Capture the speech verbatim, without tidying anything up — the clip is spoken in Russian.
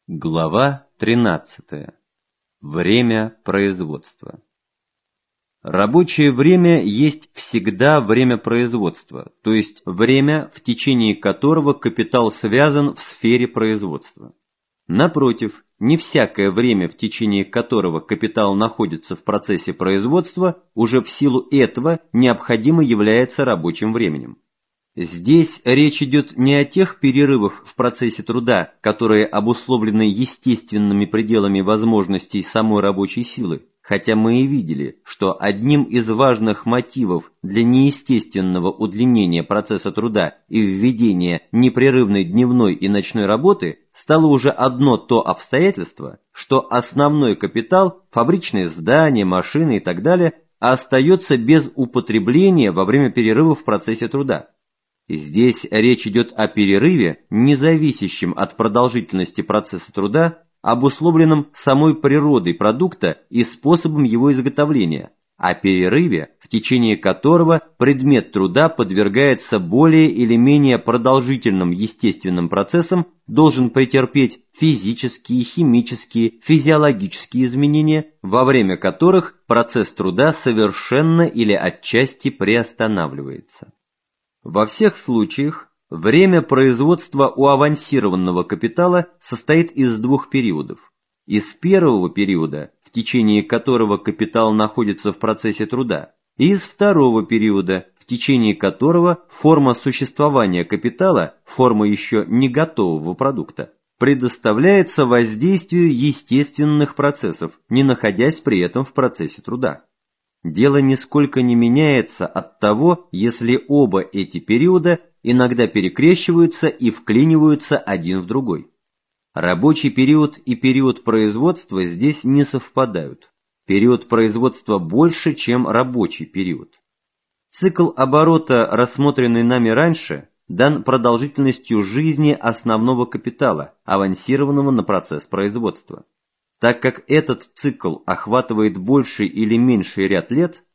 Глава тринадцатая. Время производства. Рабочее время есть всегда время производства, то есть время, в течение которого капитал связан в сфере производства. Напротив, не всякое время, в течение которого капитал находится в процессе производства, уже в силу этого необходимо является рабочим временем. Здесь речь идет не о тех перерывах в процессе труда, которые обусловлены естественными пределами возможностей самой рабочей силы, хотя мы и видели, что одним из важных мотивов для неестественного удлинения процесса труда и введения непрерывной дневной и ночной работы стало уже одно то обстоятельство, что основной капитал, фабричные здания, машины и так далее, остается без употребления во время перерыва в процессе труда. Здесь речь идет о перерыве, не зависящем от продолжительности процесса труда, обусловленном самой природой продукта и способом его изготовления, о перерыве, в течение которого предмет труда подвергается более или менее продолжительным естественным процессам, должен претерпеть физические, химические, физиологические изменения, во время которых процесс труда совершенно или отчасти приостанавливается. Во всех случаях время производства у авансированного капитала состоит из двух периодов. Из первого периода, в течение которого капитал находится в процессе труда, и из второго периода, в течение которого форма существования капитала, форма еще не готового продукта, предоставляется воздействию естественных процессов, не находясь при этом в процессе труда. Дело нисколько не меняется от того, если оба эти периода иногда перекрещиваются и вклиниваются один в другой. Рабочий период и период производства здесь не совпадают. Период производства больше, чем рабочий период. Цикл оборота, рассмотренный нами раньше, дан продолжительностью жизни основного капитала, авансированного на процесс производства. Так как этот цикл охватывает больший или меньший ряд лет,